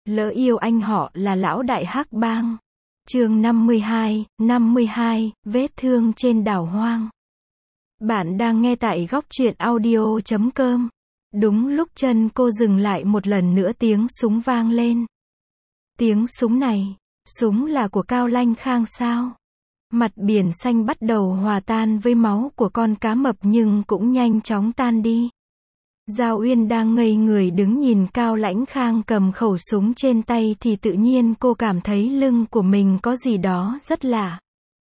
Lỡ yêu anh họ là lão đại hắc bang. Chương 52, vết thương trên đảo hoang. Bạn đang nghe tại góc truyện audio.com. Đúng lúc chân cô dừng lại một lần nữa tiếng súng vang lên. Tiếng súng này, súng là của Cao Lanh Khang sao? Mặt biển xanh bắt đầu hòa tan với máu của con cá mập nhưng cũng nhanh chóng tan đi. Giao Uyên đang ngây người đứng nhìn Cao Lãnh Khang cầm khẩu súng trên tay thì tự nhiên cô cảm thấy lưng của mình có gì đó rất lạ.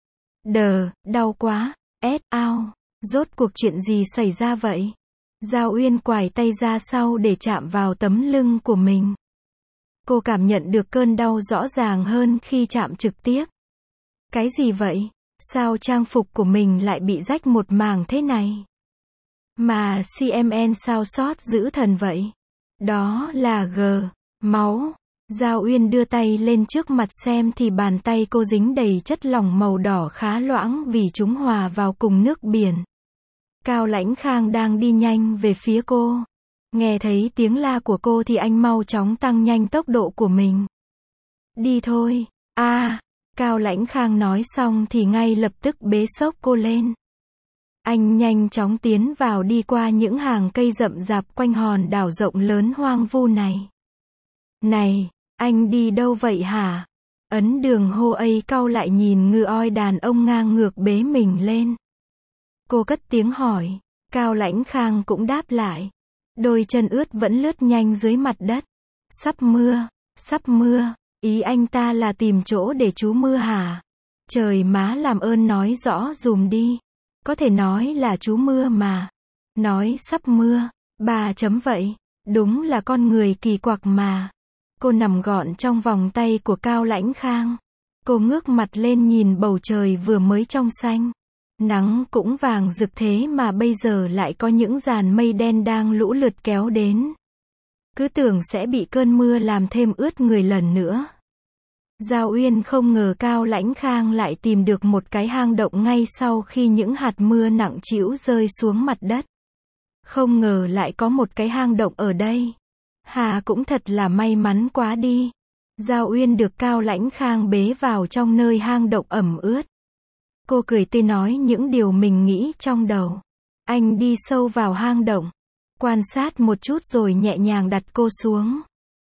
Đau quá, ao, rốt cuộc chuyện gì xảy ra vậy? Giao Uyên quải tay ra sau để chạm vào tấm lưng của mình. Cô cảm nhận được cơn đau rõ ràng hơn khi chạm trực tiếp. Cái gì vậy? Sao trang phục của mình lại bị rách một mảng thế này? Mà CMN sao sót giữ thần vậy? Đó là máu. Giao Uyên đưa tay lên trước mặt xem thì bàn tay cô dính đầy chất lỏng màu đỏ khá loãng vì chúng hòa vào cùng nước biển. Cao Lãnh Khang đang đi nhanh về phía cô. Nghe thấy tiếng la của cô thì anh mau chóng tăng nhanh tốc độ của mình. Đi thôi. Cao Lãnh Khang nói xong thì ngay lập tức bế xốc cô lên. Anh nhanh chóng tiến vào đi qua những hàng cây rậm rạp quanh hòn đảo rộng lớn hoang vu này. Này, anh đi đâu vậy hả? Ấn Đường hô ấy cau lại nhìn ngư oi đàn ông ngang ngược bế mình lên. Cô cất tiếng hỏi, Cao Lãnh Khang cũng đáp lại. Đôi chân ướt vẫn lướt nhanh dưới mặt đất. Sắp mưa, ý anh ta là tìm chỗ để trú mưa hả? Trời má làm ơn nói rõ dùm đi. Có thể nói là trú mưa mà. Nói sắp mưa, vậy. Đúng là con người kỳ quặc mà. Cô nằm gọn trong vòng tay của Cao Lãnh Khang. Cô ngước mặt lên nhìn bầu trời vừa mới trong xanh. Nắng cũng vàng rực thế mà bây giờ lại có những dàn mây đen đang lũ lượt kéo đến. Cứ tưởng sẽ bị cơn mưa làm thêm ướt người lần nữa. Giao Uyên không ngờ Cao Lãnh Khang lại tìm được một cái hang động ngay sau khi những hạt mưa nặng trĩu rơi xuống mặt đất. Không ngờ lại có một cái hang động ở đây. Hà cũng thật là may mắn quá đi. Giao Uyên được Cao Lãnh Khang bế vào trong nơi hang động ẩm ướt. Cô cười tươi nói những điều mình nghĩ trong đầu. Anh đi sâu vào hang động, quan sát một chút rồi nhẹ nhàng đặt cô xuống.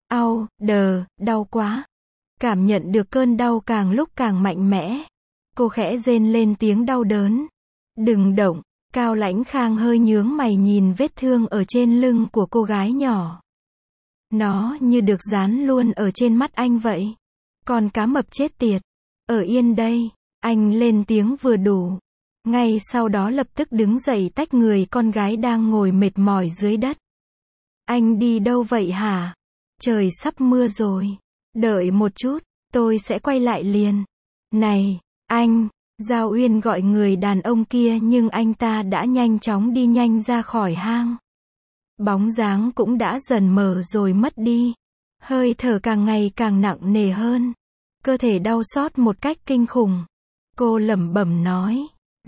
Đau quá. Cảm nhận được cơn đau càng lúc càng mạnh mẽ. Cô khẽ rên lên tiếng đau đớn. Đừng động. Cao Lãnh Khang hơi nhướng mày nhìn vết thương ở trên lưng của cô gái nhỏ. Nó như được dán luôn ở trên mắt anh vậy. Con cá mập chết tiệt. Ở yên đây. Anh lên tiếng vừa đủ. Ngay sau đó lập tức đứng dậy tách người con gái đang ngồi mệt mỏi dưới đất. Anh đi đâu vậy hả? Trời sắp mưa rồi. Đợi một chút, tôi sẽ quay lại liền. Này, anh. Giao Uyên gọi người đàn ông kia nhưng anh ta đã nhanh chóng đi nhanh ra khỏi hang. Bóng dáng cũng đã dần mờ rồi mất đi. Hơi thở càng ngày càng nặng nề hơn. Cơ thể đau xót một cách kinh khủng. Cô lẩm bẩm nói.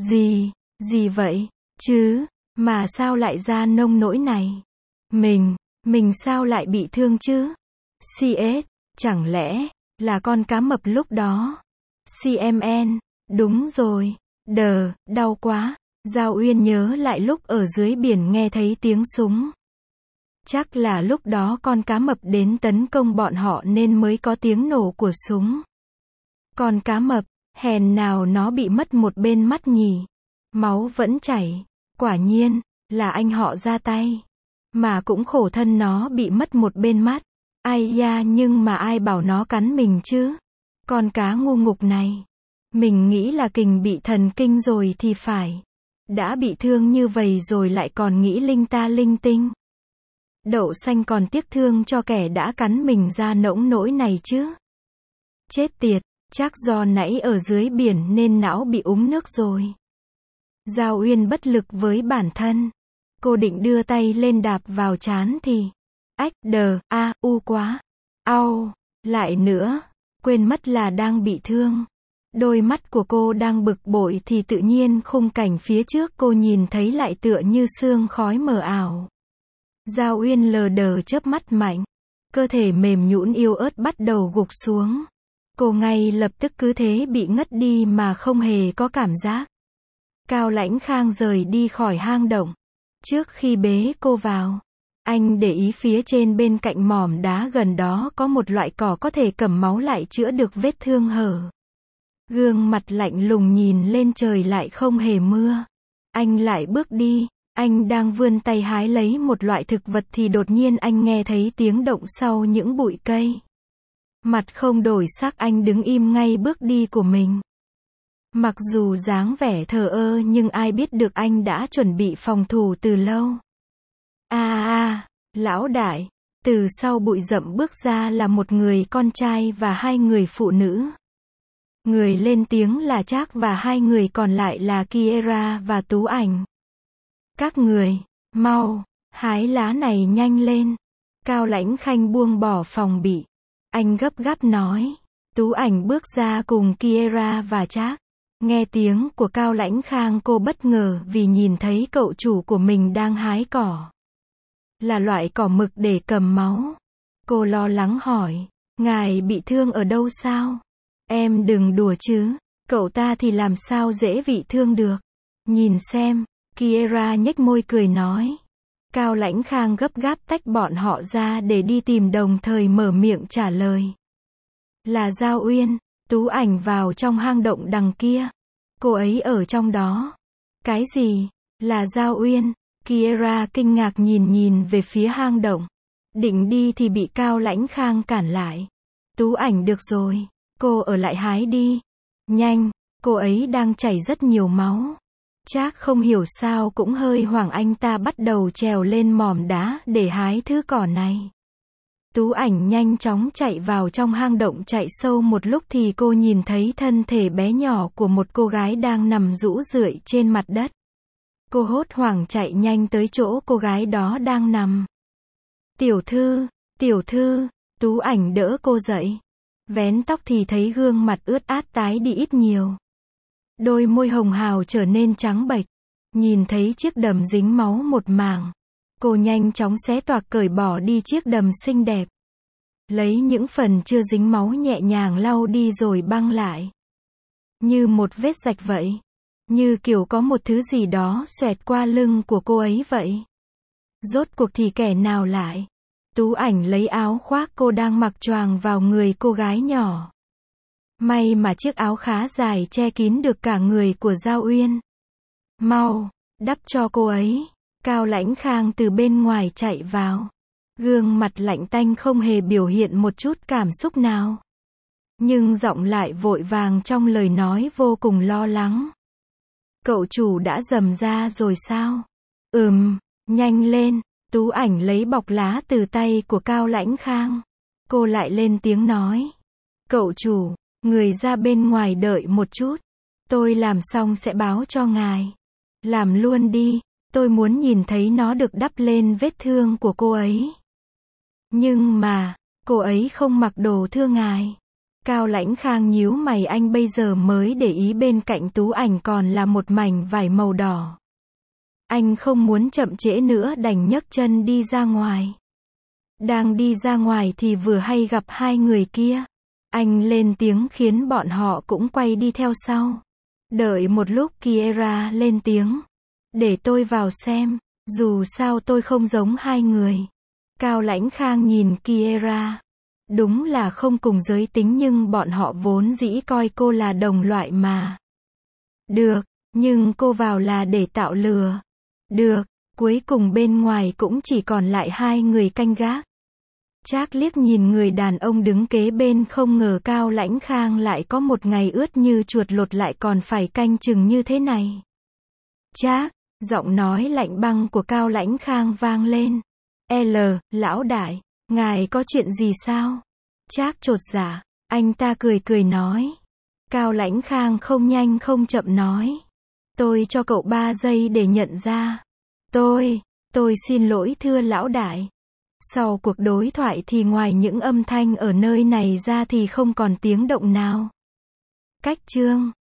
Gì vậy, chứ, mà sao lại ra nông nỗi này? Mình sao lại bị thương chứ? CS, chẳng lẽ, là con cá mập lúc đó? CMN, đúng rồi, đau quá. Giao Uyên nhớ lại lúc ở dưới biển nghe thấy tiếng súng. Chắc là lúc đó con cá mập đến tấn công bọn họ nên mới có tiếng nổ của súng. Con cá mập, hèn nào nó bị mất một bên mắt nhỉ? Máu vẫn chảy. Quả nhiên, là anh họ ra tay. Mà cũng khổ thân nó bị mất một bên mắt. Ai da nhưng mà ai bảo nó cắn mình chứ? Con cá ngu ngục này. Mình nghĩ là kình bị thần kinh rồi thì phải. Đã bị thương như vậy rồi lại còn nghĩ linh ta linh tinh. Đậu xanh còn tiếc thương cho kẻ đã cắn mình ra nỗng nỗi này chứ. Chết tiệt. Chắc do nãy ở dưới biển nên não bị úng nước rồi. Giao Uyên bất lực với bản thân. Cô định đưa tay lên đạp vào trán thì. Quá. Lại nữa. Quên mất là đang bị thương. Đôi mắt của cô đang bực bội thì tự nhiên khung cảnh phía trước cô nhìn thấy lại tựa như sương khói mờ ảo. Giao Uyên lờ đờ chớp mắt mạnh. cơ thể mềm nhũn yếu ớt bắt đầu gục xuống. Cô ngay lập tức cứ thế bị ngất đi mà không hề có cảm giác. Cao Lãnh Khang rời đi khỏi hang động. Trước khi bế cô vào, anh để ý phía trên bên cạnh mỏm đá gần đó có một loại cỏ có thể cầm máu lại chữa được vết thương hở. Gương mặt lạnh lùng nhìn lên trời lại không hề mưa. Anh lại bước đi, anh đang vươn tay hái lấy một loại thực vật thì đột nhiên anh nghe thấy tiếng động sau những bụi cây. Mặt không đổi sắc anh đứng im ngay bước đi của mình. Mặc dù dáng vẻ thờ ơ nhưng ai biết được anh đã chuẩn bị phòng thủ từ lâu. Lão đại, từ sau bụi rậm bước ra là một người con trai và hai người phụ nữ. Người lên tiếng là Trác và hai người còn lại là Kiera và Tú Ảnh. Các người, mau, hái lá này nhanh lên. Cao Lãnh Khanh buông bỏ phòng bị. Anh gấp gáp nói. Tú Ảnh bước ra cùng Kiera và Trác. Nghe tiếng của Cao Lãnh Khang cô bất ngờ vì nhìn thấy cậu chủ của mình đang hái cỏ. Là loại cỏ mực để cầm máu. Cô lo lắng hỏi. Ngài bị thương ở đâu sao? Em đừng đùa chứ. Cậu ta thì làm sao dễ bị thương được. Nhìn xem. Kiera nhếch môi cười nói. Cao Lãnh Khang gấp gáp tách bọn họ ra để đi tìm đồng thời mở miệng trả lời. Là Giao Uyên. Tú Ảnh vào trong hang động đằng kia. Cô ấy ở trong đó. Cái gì? Là Giao Uyên. Kiera kinh ngạc nhìn về phía hang động. Định đi thì bị Cao Lãnh Khang cản lại. Tú Ảnh được rồi. Cô ở lại hái đi. Nhanh, cô ấy đang chảy rất nhiều máu. Trác không hiểu sao cũng hơi hoảng anh ta bắt đầu trèo lên mỏm đá để hái thứ cỏ này. Tú Ảnh nhanh chóng chạy vào trong hang động chạy sâu một lúc thì cô nhìn thấy thân thể bé nhỏ của một cô gái đang nằm rũ rượi trên mặt đất. Cô hốt hoảng chạy nhanh tới chỗ cô gái đó đang nằm. Tiểu thư, Tú Ảnh đỡ cô dậy. Vén tóc thì thấy gương mặt ướt át tái đi ít nhiều. Đôi môi hồng hào trở nên trắng bệch. Nhìn thấy chiếc đầm dính máu một mảng. Cô nhanh chóng xé toạc cởi bỏ đi chiếc đầm xinh đẹp. Lấy những phần chưa dính máu nhẹ nhàng lau đi rồi băng lại. Như một vết rạch vậy. Như kiểu có một thứ gì đó xoẹt qua lưng của cô ấy vậy. Rốt cuộc thì kẻ nào lại? Tú Ảnh lấy áo khoác cô đang mặc choàng vào người cô gái nhỏ. May mà chiếc áo khá dài che kín được cả người của Giao Uyên. Mau, đắp cho cô ấy. Cao Lãnh Khang từ bên ngoài chạy vào. Gương mặt lạnh tanh không hề biểu hiện một chút cảm xúc nào. Nhưng giọng lại vội vàng trong lời nói vô cùng lo lắng. Cậu chủ đã dầm ra rồi sao? Nhanh lên. Tú Ảnh lấy bọc lá từ tay của Cao Lãnh Khang. Cô lại lên tiếng nói. Cậu chủ, người ra bên ngoài đợi một chút. Tôi làm xong sẽ báo cho ngài. Làm luôn đi, tôi muốn nhìn thấy nó được đắp lên vết thương của cô ấy. Nhưng mà, cô ấy không mặc đồ thưa ngài. Cao Lãnh Khang nhíu mày anh bây giờ mới để ý bên cạnh Tú Ảnh còn là một mảnh vải màu đỏ. Anh không muốn chậm trễ nữa đành nhấc chân đi ra ngoài. Đang đi ra ngoài thì vừa hay gặp hai người kia. Anh lên tiếng khiến bọn họ cũng quay đi theo sau. Đợi một lúc Kiera lên tiếng. Để tôi vào xem, dù sao tôi không giống hai người. Cao Lãnh Khang nhìn Kiera. Đúng là không cùng giới tính nhưng bọn họ vốn dĩ coi cô là đồng loại mà. Được, nhưng cô vào là để tạo lừa. Được, cuối cùng bên ngoài cũng chỉ còn lại hai người canh gác. Trác liếc nhìn người đàn ông đứng kế bên không ngờ Cao Lãnh Khang lại có một ngày ướt như chuột lột lại còn phải canh chừng như thế này. Trác, giọng nói lạnh băng của Cao Lãnh Khang vang lên. Lão đại, ngài có chuyện gì sao? Trác chột dạ, anh ta cười nói. Cao Lãnh Khang không nhanh không chậm nói. Tôi cho cậu 3 giây để nhận ra. Tôi xin lỗi thưa lão đại. Sau cuộc đối thoại thì ngoài những âm thanh ở nơi này ra thì không còn tiếng động nào. Cách chương